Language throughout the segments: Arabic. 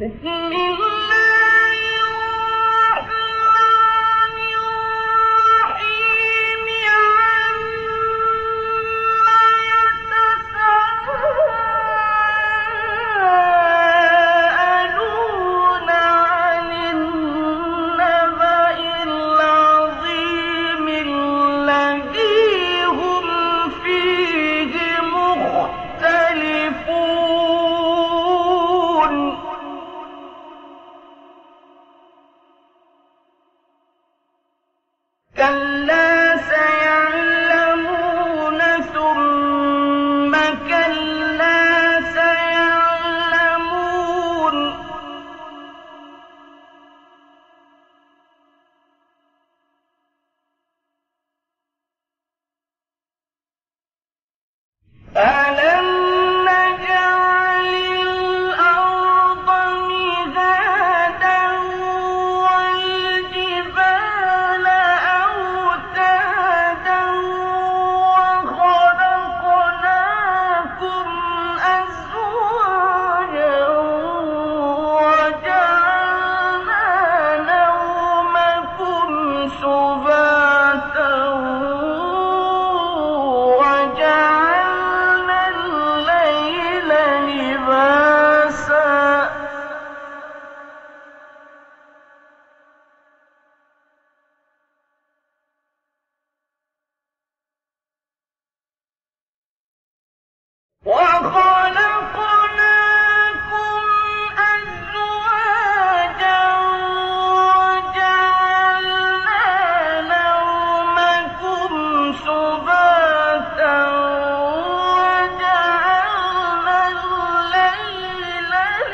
كلا سيعلمون ثم كلا سيعلمون ألم نجعل الأرض مهادا والجبال أوتادا وخلقناكم أزواجا وجعلنا نومكم سباتا وجعلنا الليل لباسا وخلقناكم أزواجا وجعلنا نومكم سباتا وجعلنا الليل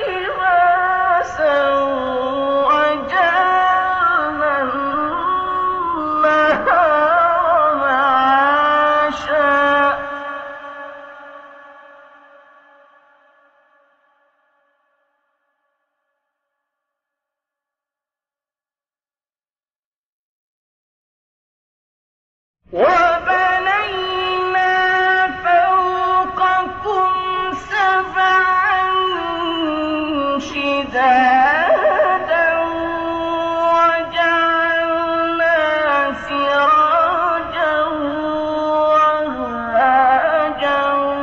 لباسا وجعلنا النهار معاشا وبنينا فوقكم سبعا شدادا وجعلنا سراجا وهاجا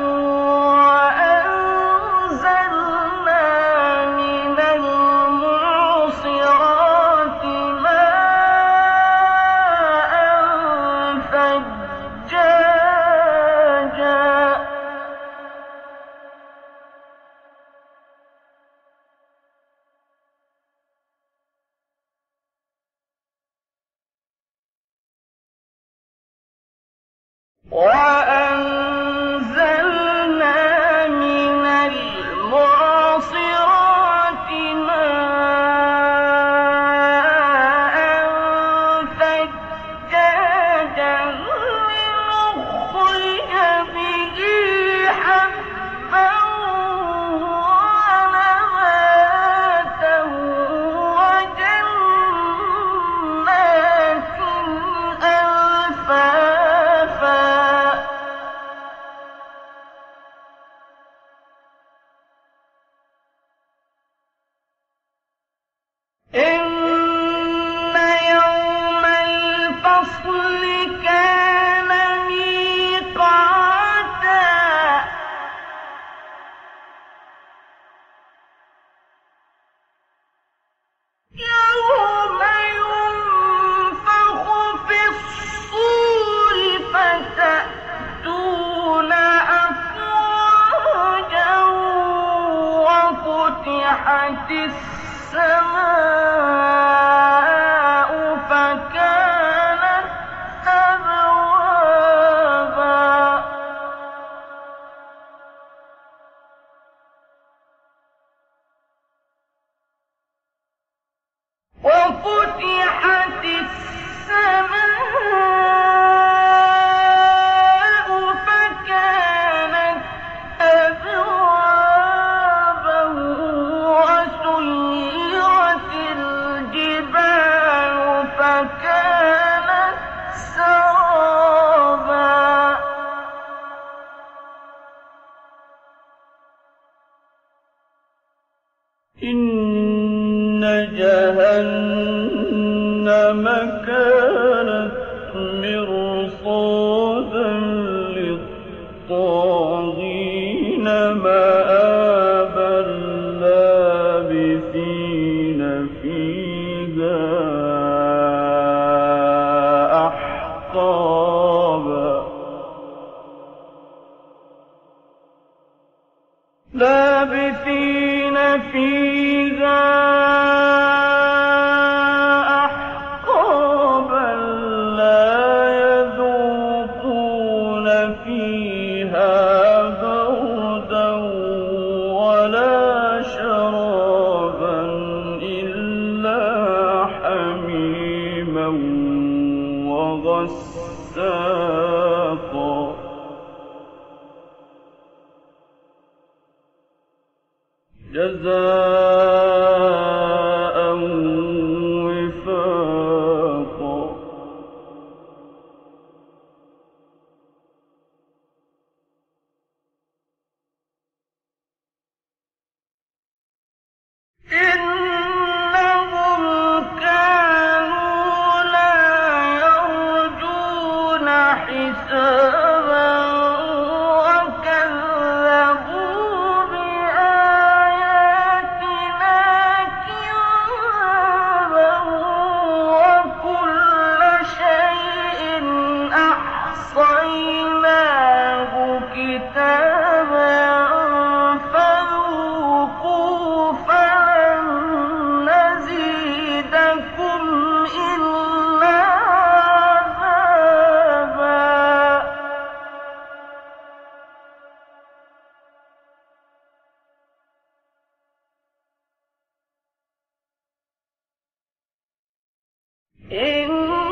وأنزلنا من المعصرات ماء ثجاجا وأنزلنا من المعصرات ماء ثجاجا لنخرج به حبا ونباتا وجنات ألفافا إن يوم الفصل كان ميقاتا يوم ينفخ في الصور فتأتون أفواجا وفتحت السماء فكانت أبوابا وفتحت السماء فكانت أبوابا وسيرت الجبال فكانت سرابا جهنم كانت مرصادا للطاغين مآبا لابثين فيها أحقابا لا يذوقون فيها بردا ولا شرابا إلا حميما وغساقا جزاء وفاقا إنهم كانوا لا يرجون حسابا وكذبوا بآياتنا كذابا وكل شيء أحصيناه كتابا فذوقوا فلن نزيدكم إلا عذابا إن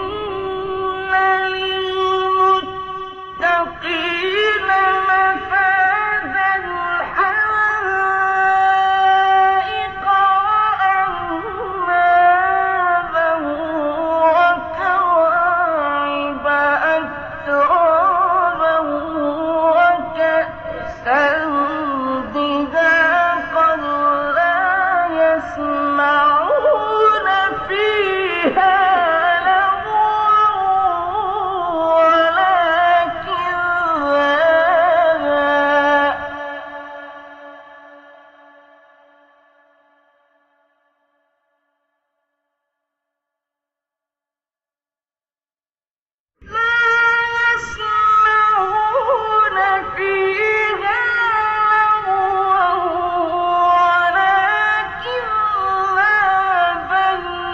للمتقين مفازا حدائق وأعنابا وكواعب أترابا وكأسا دهاقا لا يسمعون فيها لغوا ولا كذابا لا يسمعون فيها لغوا ولا كذابا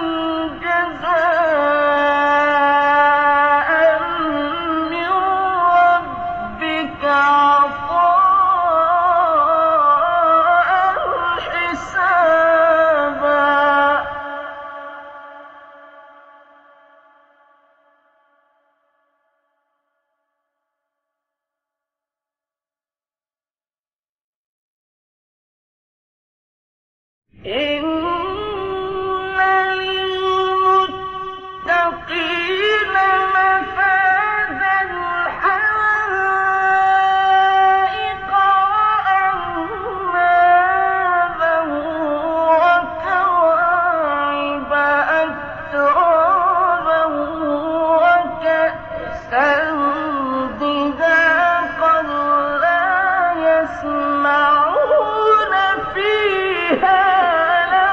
جزاء من ربك عطاء حسابا إن للمتقين مفازا حدائق وأعنابا وكواعب أترابا وكأسا دهاقا لا يسمعون فيها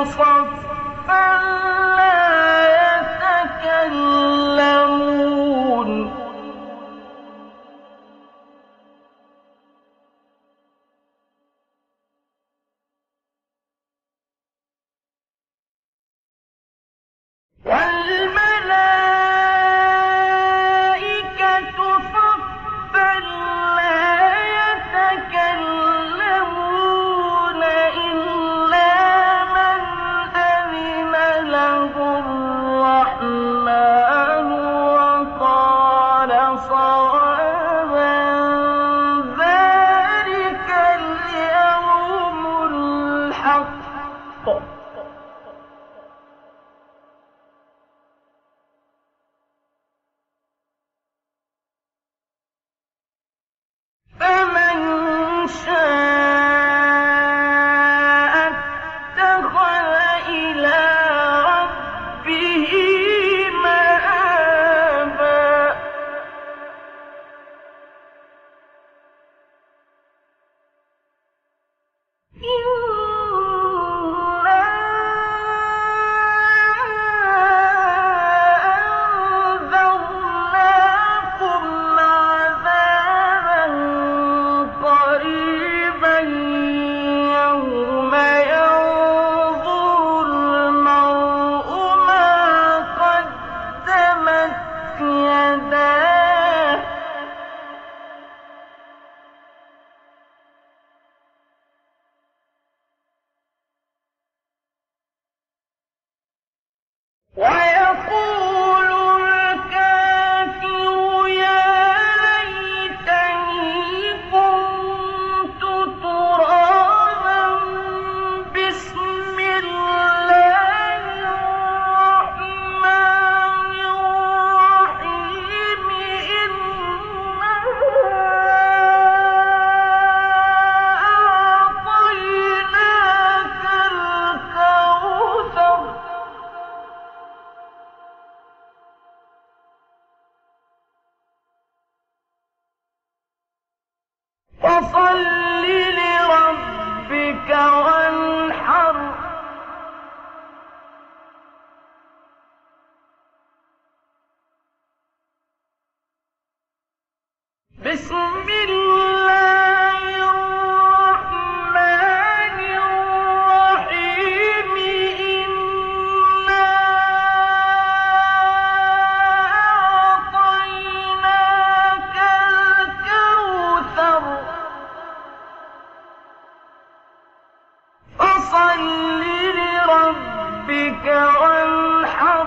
صفا لا يتكلمون والملائكة صفا لا يتكلمون إلا من أذن له الرحمن وقال صوابا ذلك اليوم الحق فمن شاء اتخذ إلى ربه مآبا إنا أنذرناكم عذابا قريبا يوم ينظر المرء ما قدمت يداه ويقول الكافر يا ليتني كنت ترابا بسم الله الرحمن الرحيم إنا أعطيناك الكوثر فصل لربك وانحر بسم الله الرحمن الرحيم إنا أعطيناك الكوثر فصل لربك وانحر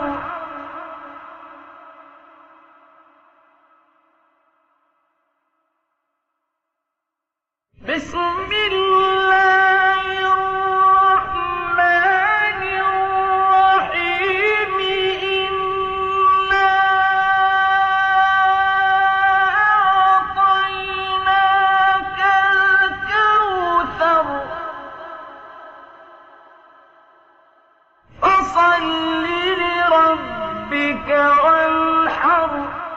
بسم الله الرحمن الرحيم إنا أعطيناك الكوثر فصل لربك وانحر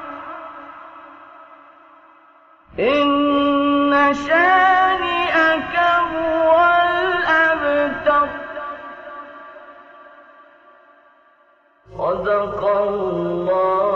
إن شانئك هو الأبتر صدق الله